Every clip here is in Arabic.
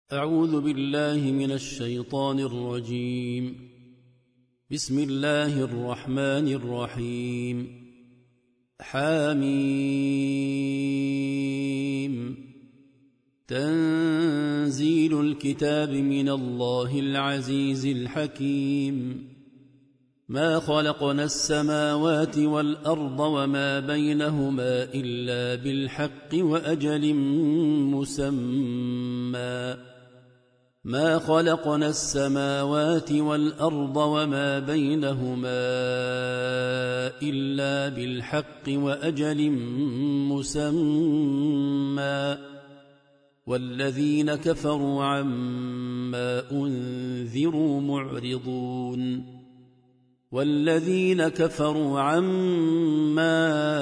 أعوذ بالله من الشيطان الرجيم. بسم الله الرحمن الرحيم. حميم. تنزيل الكتاب من الله العزيز الحكيم. ما خلقنا السماوات والأرض وما بينهما إلا بالحق وأجل مسمى. ما خلقنا السماوات والأرض وما بينهما إلا بالحق وأجل مسمى. والذين كفروا عما أنذروا معرضون. والذين كفروا عما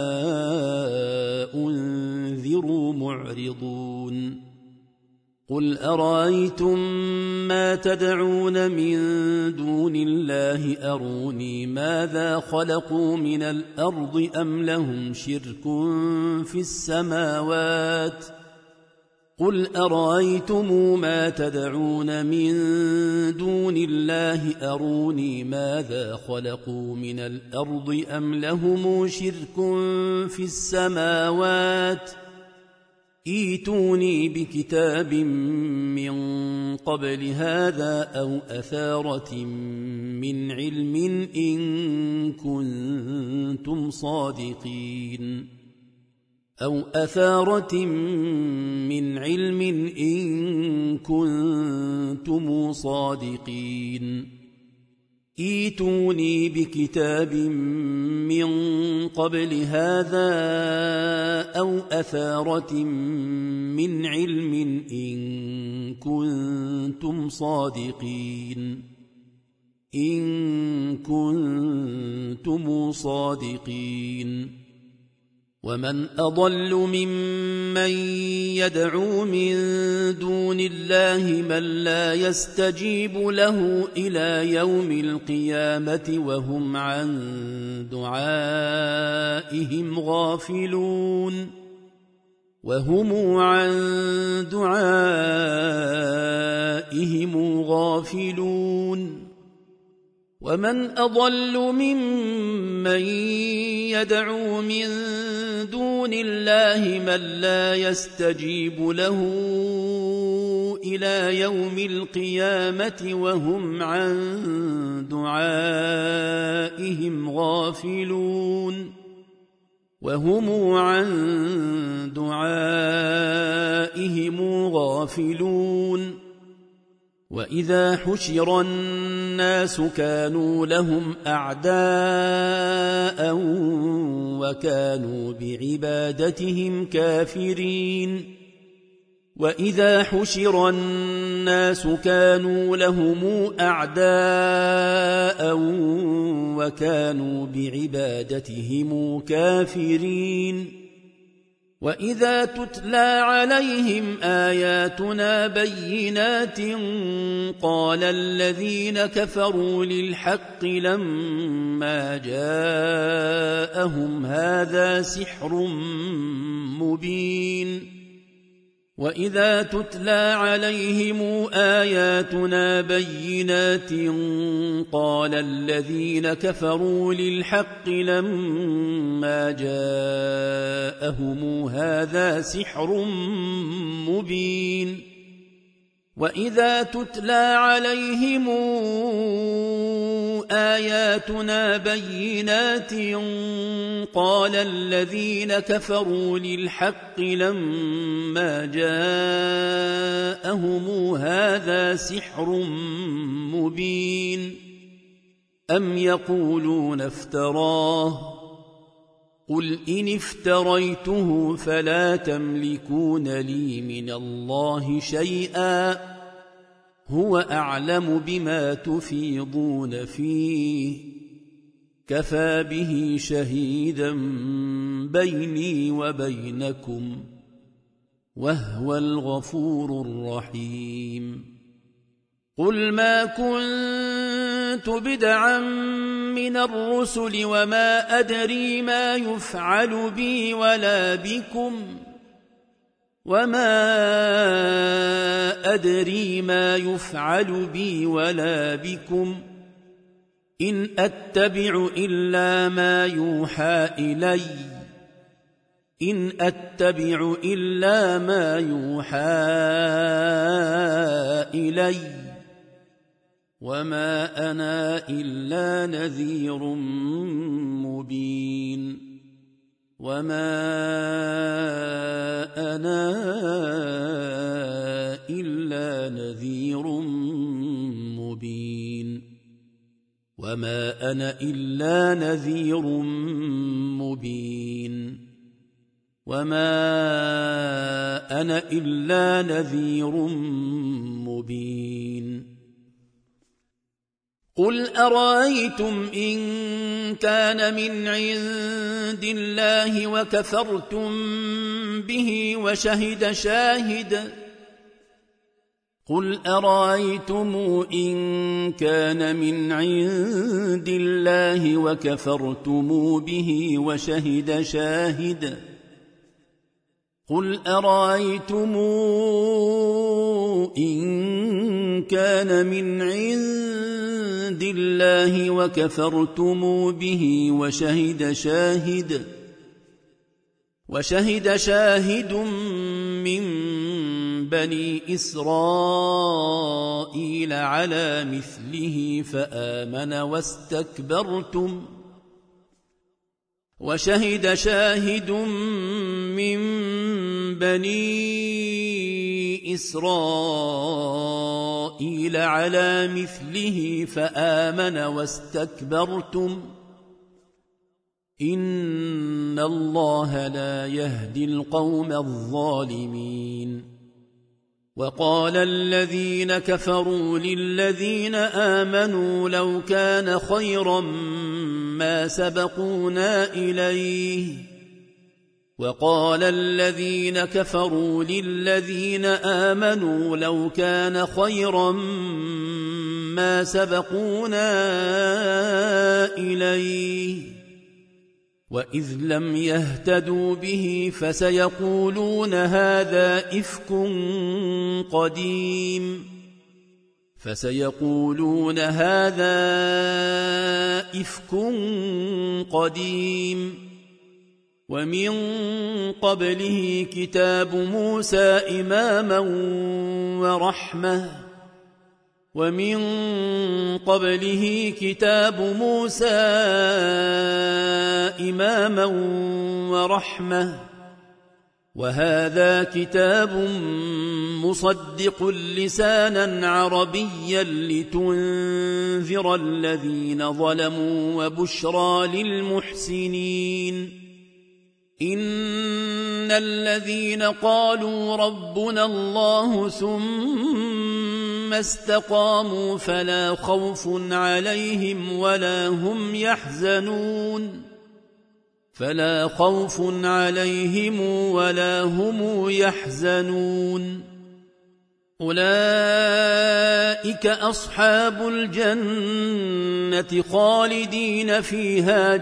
أنذروا معرضون. قل أرأيتم ما تدعون من دون الله أروني ماذا خلقوا من الأرض أم لهم شرك في السماوات. قل أرأيتم ما تدعون من دون الله أروني ماذا خلقوا من الأرض أم لهم شرك في السماوات. ائتوني بكتاب من قبل هذا أو أثارة من علم إن كنتم صادقين. أو أثارة من علم إن كنتم صادقين. ائتوني بكتاب من قبل هذا أو أثارة من علم إن كنتم صادقين. إن كنتم صادقين. ومن أضل ممن يدعو من دون الله من لا يستجيب له إلى يوم القيامة وهم عن دعائهم غافلون. ومن أضل ممن يدعو من دون الله من لا يستجيب له إلى يوم القيامة وهم عن دعائهم غافلون. وإذا حشر الناس كانوا لهم أعداء وكانوا بعبادتهم كافرين. وإذا حشر الناس كانوا لهم أعداء وكانوا بعبادتهم كافرين. وإذا تتلى عليهم آياتنا بينات قال الذين كفروا للحق لما جاءهم هذا سحر مبين. وإذا تتلى عليهم آياتنا بينات قال الذين كفروا للحق لما جاءهم هذا سحر مبين. وإذا تتلى عليهم آياتنا بينات قال الذين كفروا للحق لما جاءهم هذا سحر مبين. أم يقولون افتراه قل إن افتريته فلا تملكون لي من الله شيئا هو أعلم بما تفيضون فيه كفى به شهيدا بيني وبينكم وهو الغفور الرحيم. قل ما كنت بدعا من الرسل وما أدري ما يفعل بي ولا بكم وما أدري ما يفعل بي ولا بكم إن أتبع إلا ما يوحى إلي إن أتبع إلا ما يوحى إلي وما أنا إلا نذير مبين وما أنا إلا نذير مبين وما أنا إلا نذير مبين وما أنا إلا نذير مبين قل أرأيتم إن كان من عند الله وكفرتم به وشهد شاهد قل أرأيتم إن كان من عند الله وكفرتم به وشهد شاهد قل أرأيتم إن كان من عند الله وكفرتم به وشهد شاهد من بني إسرائيل على مثله فآمن واستكبرتم وشهد شاهد من بني إسرائيل على مثله فآمن واستكبرتم إن الله لا يهدي القوم الظالمين وقال الذين كفروا للذين آمنوا لو كان خيرا ما سبقونا إليه وقال الذين كفروا للذين آمنوا لو كان خيرا ما سبقونا إليه وإذ لم يهتدوا به فسيقولون هذا إفك قديم ومن قبله كتاب موسى إماما ورحمة وهذا كتاب مصدق لسانا عربيا لتنذر الذين ظلموا وبشرى للمحسنين إن الذين قالوا ربنا الله ثم استقاموا فلا خوف عليهم ولا هم يحزنون أولئك أصحاب الجنة خالدين فيها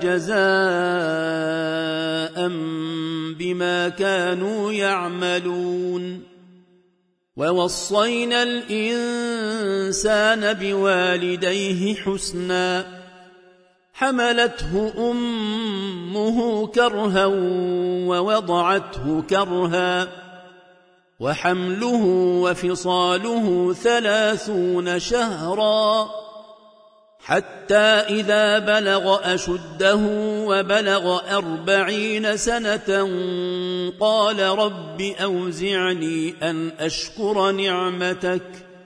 جزاء بما كانوا يعملون ووصينا الإنسان بوالديه حسنا حملته أمه كرها ووضعته كرها وحمله وفصاله 30 شهرا حتى إذا بلغ أشده وبلغ 40 سنة قال رب أوزعني أن أشكر نعمتك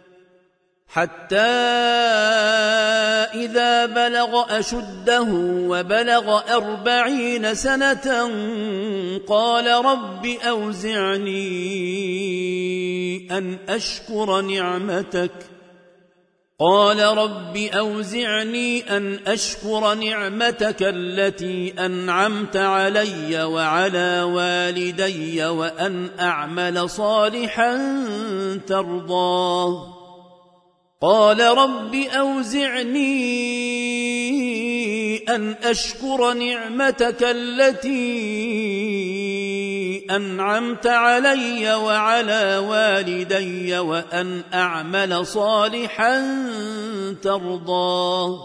التي أنعمت علي وعلى والدي وأن أعمل صالحا ترضاه قال رب أوزعني أن أشكر نعمتك التي أنعمت علي وعلى والدي وأن أعمل صالحا ترضاه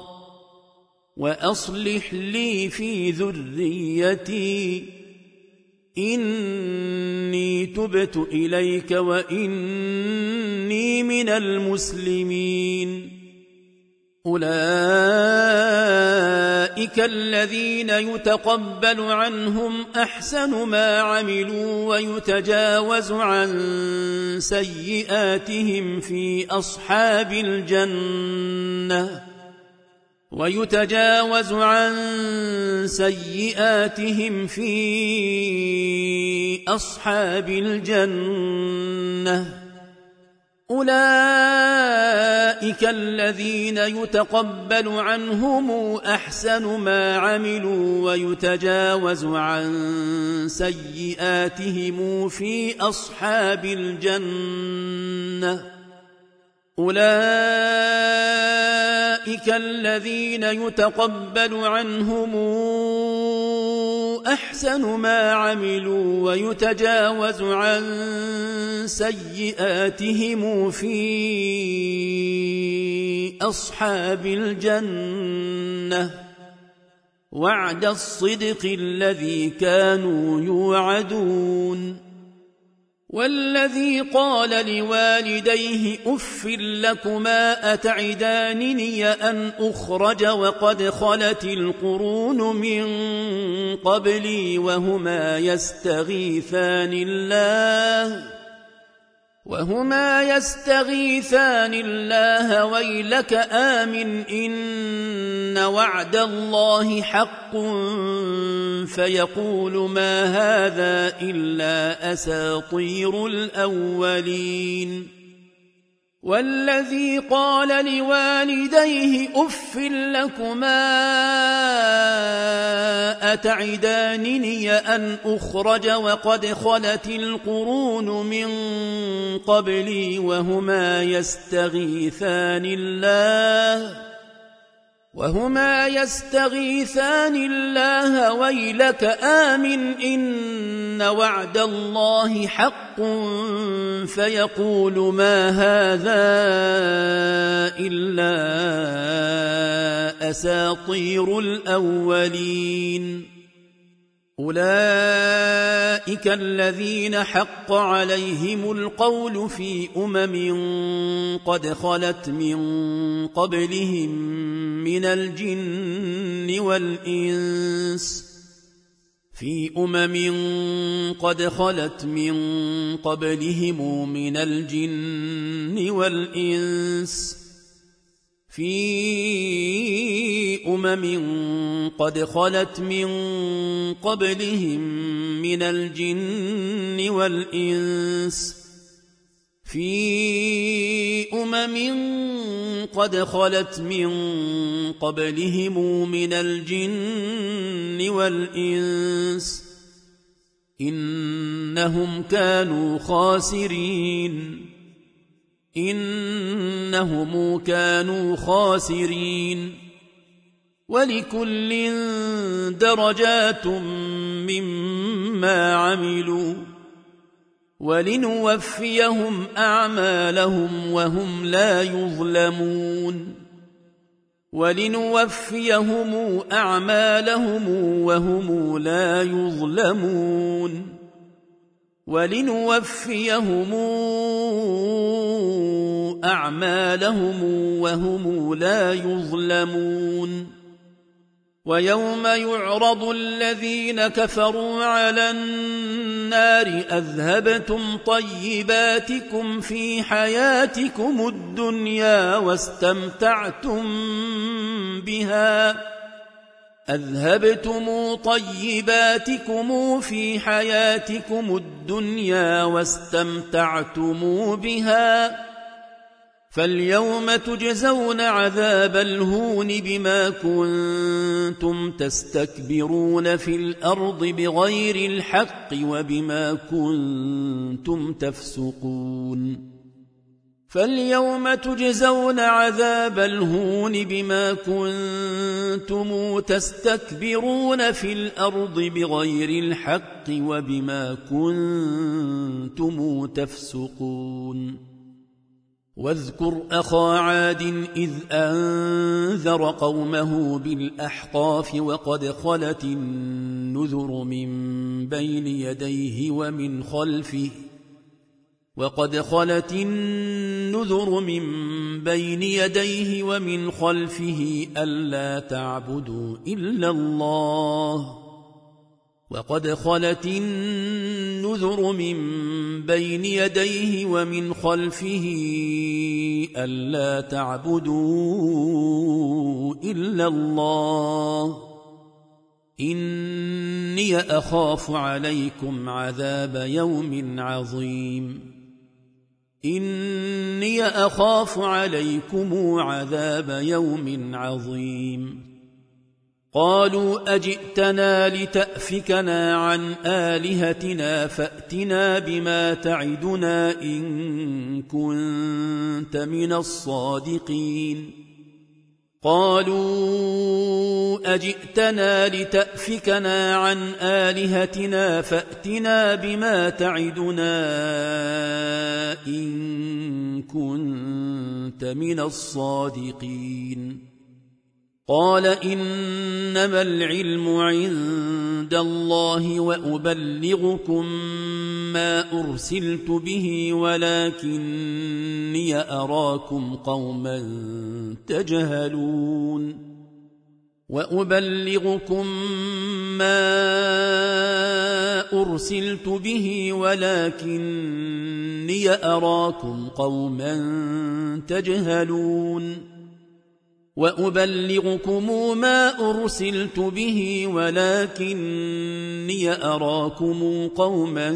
وأصلح لي في ذريتي إني تبت إليك وإني من المسلمين أولئك الذين يتقبل عنهم أحسن ما عملوا ويتجاوز عن سيئاتهم في أصحاب الجنة أولئك الذين يتقبل عنهم أحسن ما عملوا ويتجاوز عن سيئاتهم في أصحاب الجنة أولئك الذين يتقبل عنهم أحسن ما عملوا ويتجاوز عن سيئاتهم في أصحاب الجنة وعد الصدق الذي كانوا يوعدون والذي قال لوالديه أف لكما أتعدانني أن أخرج وقد خلت القرون من قبلي وهما يستغيثان الله ويلك آمن إن وعد الله حق فيقول ما هذا إلا أساطير الأولين والذي قال لوالديه أف لكما أتعدانني أن أخرج وقد خلت القرون من قبلي وهما يستغيثان الله ويلك آمن إن وعد الله حق فيقول ما هذا إلا أساطير الأولين أولئك الذين حق عليهم القول في قد خلت من قبلهم من الجن والإنس قد خلت من قبلهم من الجن والإنس قد خلت من قبلهم من الجن والإنس قد خلت من قبلهم من الجن والإنس إنهم كانوا خاسرين ولكل درجات مما عملوا ولنوفيهم أعمالهم وهم لا يظلمون ويوم يعرض الذين كفروا على النار أذهبتم طيباتكم في حياتكم الدنيا واستمتعتم بها فاليوم تجزون عذاب الهون بما كنتم تستكبرون في الأرض بغير الحق وبما كنتم تفسقون فاليوم تجزون عذاب الهون بما كنتم تستكبرون في الأرض بغير الحق وبما كنتم تفسقون واذكر أخا عاد إذ أنذر قومه بالأحقاف وقد خلت النذر من بين يديه ومن خلفه ألا تعبدوا إلا الله إني أخاف عليكم عذاب يوم عظيم قالوا أجئتنا لتأفكنا عن آلهتنا فأتنا بما تعدنا إن كنت من الصادقين قال إنما العلم عند الله وأبلغكم ما أرسلت به ولكني أراكم قوما تجهلون وأبلغكم ما أرسلت به ولكني أراكم قوما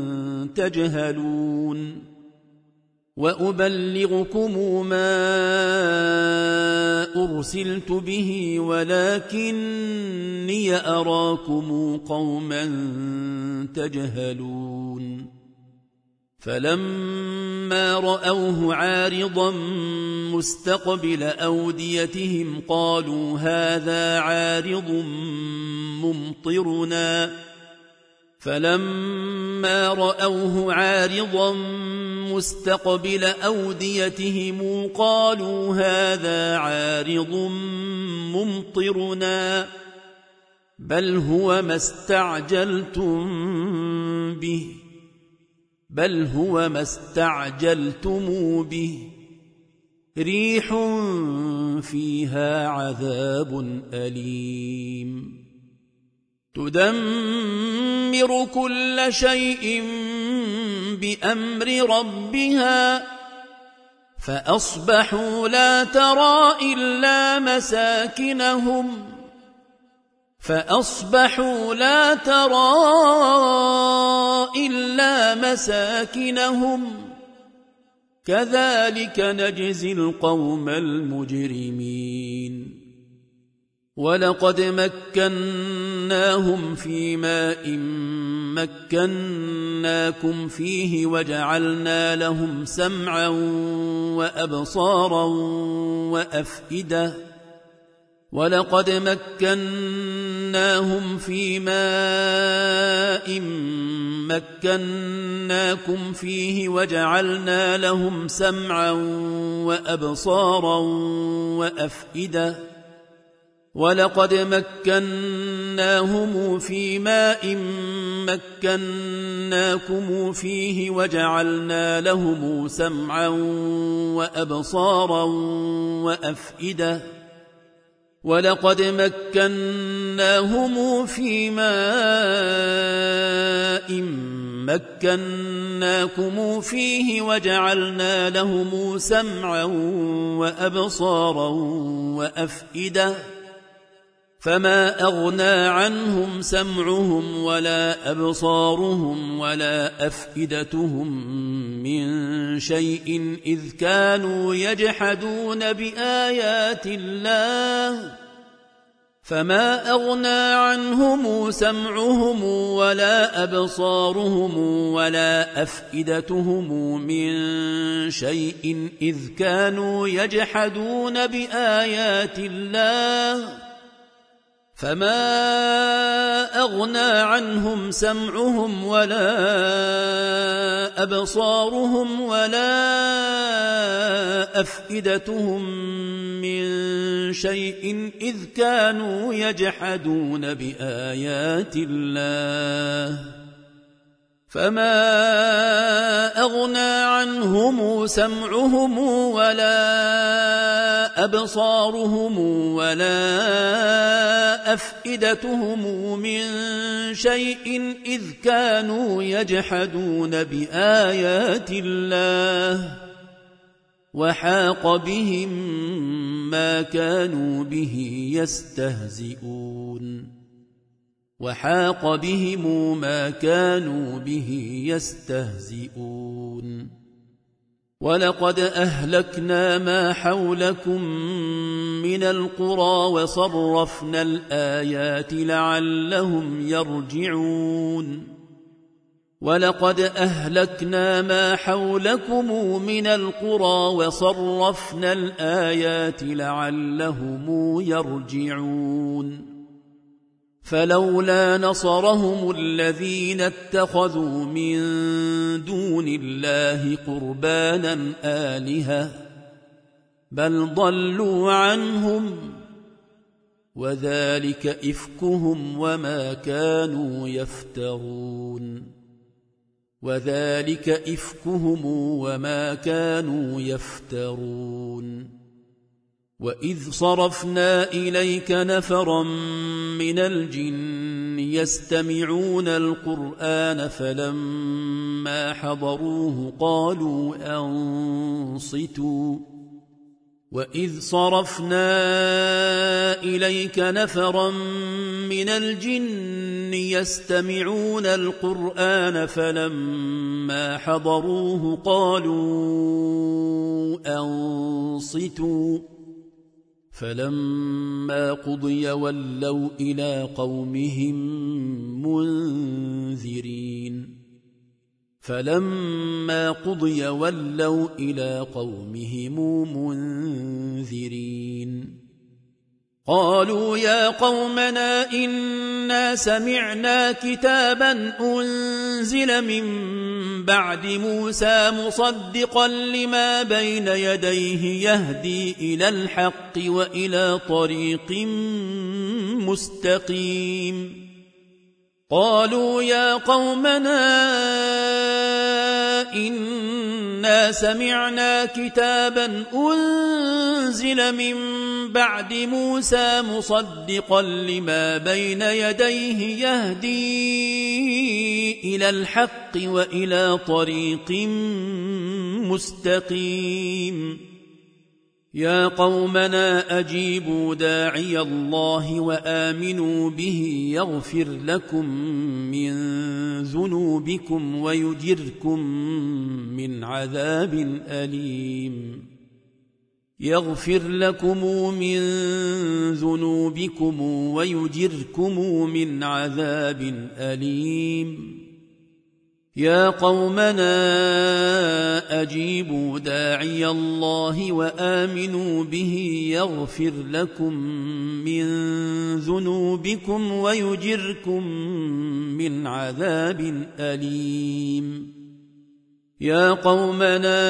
تجهلون فلما رأوه عارضا مستقبل أوديتهم قالوا هذا عارض ممطرنا بل هو ما استعجلتم به ريح فيها عذاب أليم تدمر كل شيء بأمر ربها فأصبحوا لا ترى إلا مساكنهم كذلك نجزي القوم المجرمين ولقد مكناهم في ماء مكناكم فيه وجعلنا لهم سمعا وأبصارا وأفئدة ولقد مكناهم في ماء مكناكم فيه وجعلنا لهم سمعا وأبصارا وأفئدة ولقد مكناهم في ماء مكناكم فيه وجعلنا لهم سمعا وأبصارا وأفئدة فما أغنى عنهم سمعهم ولا أبصارهم ولا أفئدتهم من شيء إذ كانوا يجحدون بآيات الله فما أغنى عنهم سمعهم ولا أبصارهم ولا أفئدتهم من شيء إذ كانوا يجحدون بآيات الله فما أغنى عنهم سمعهم ولا أبصارهم ولا أفئدتهم من شيء إذ كانوا يجحدون بآيات الله فما أغنى عنهم سمعهم ولا أبصارهم ولا أفئدتهم من شيء إذ كانوا يجحدون بآيات الله وحاق بهم ما كانوا به يستهزئون وحاق بهم ما كانوا به يستهزئون ولقد أهلكنا ما حولكم من القرى وصرفنا الآيات لعلهم يرجعون ولقد أهلكنا ما حولكم من القرى وصرفنا الآيات لعلهم يرجعون فلولا نصرهم الذين اتخذوا من دون الله قربانا آلهة بل ضلوا عنهم وذلك إفكهم وما كانوا يفترون وذلك إفكهم وما كانوا يفترون وإذ صرفنا إليك نفرا من الجن يستمعون القرآن فلما حضروه قالوا أنصتوا وإذ صرفنا إليك نفرا من الجن يستمعون القرآن فلما حضروه قالوا أنصتوا فلما قضي ولوا إلى قومهم منذرين فلما قضي ولوا إلى قومهم منذرين قالوا يا قومنا إنا سمعنا كتابا أنزل من بعد موسى مصدقا لما بين يديه يهدي إلى الحق وإلى طريق مستقيم قالوا يا قومنا إنا سمعنا كتابا أنزل من بعد موسى مصدقا لما بين يديه يهدي إلى الحق وإلى طريق مستقيم يا قومنا أجيبوا داعي الله وآمنوا به يغفر لكم من ذنوبكم ويجركم من عذاب أليم يغفر لكم من ذنوبكم ويجركم من عذاب أليم يا قومنا أجيبوا داعي الله وآمنوا به يغفر لكم من ذنوبكم ويجركم من عذاب أليم يا قومنا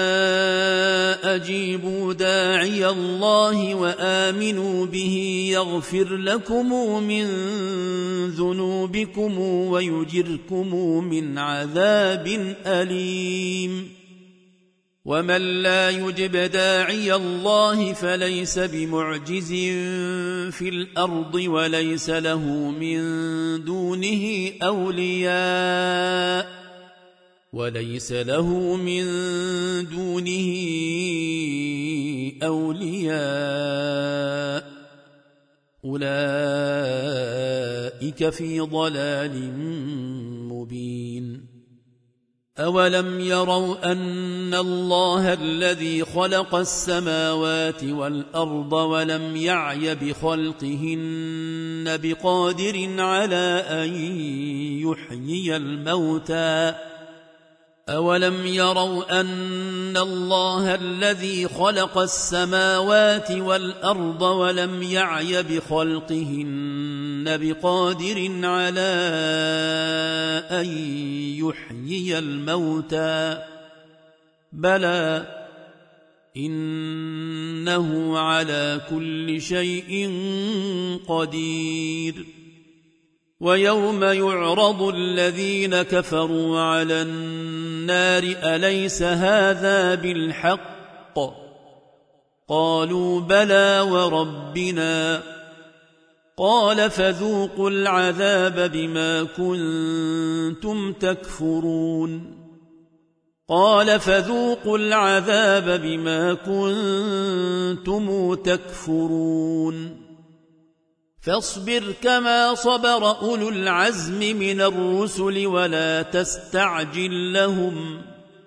أجيبوا داعي الله وآمنوا به يغفر لكم من ذنوبكم ويجركم من عذاب أليم ومن لا يجب داعي الله فليس بمعجز في الأرض وليس له من دونه أولياء أولئك في ضلال مبين أولم يروا أن الله الذي خلق السماوات والأرض ولم يعي بخلقهن بقادر على أن يحيي الموتى أولم يروا أن الله الذي خلق السماوات والأرض ولم يعي بخلقهن بقادر على أن يحيي الموتى بلى إنه على كل شيء قدير ويوم يعرض الذين كفروا على النار أليس هذا بالحق قالوا بلى وربنا قال فذوقوا العذاب بما كنتم تكفرون قال فذوقوا العذاب بما كنتم تكفرون فاصبر كما صبر أولو العزم من الرسل ولا تستعجل لهم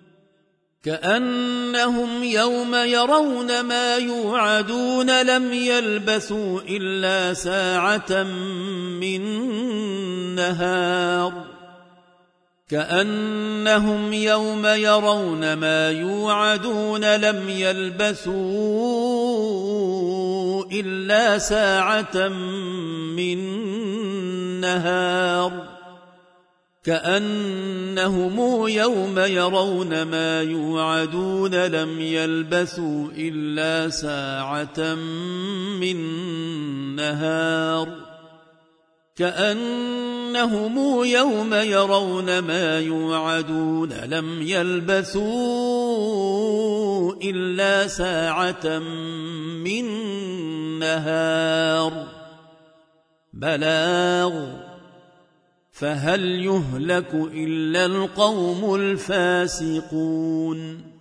كأنهم يوم يرون ما يوعدون لم يلبثوا إلا ساعة من نهار كأنهم يوم يرون ما يوعدون لم يلبثوا إلا ساعة من نهار كأنهم يوم يرون ما يوعدون لم يلبثوا إلا ساعة من نهار كأنهم يوم يرون ما يوعدون لم يلبثوا إلا ساعة من نهار بلاغ فهل يهلك إلا القوم الفاسقون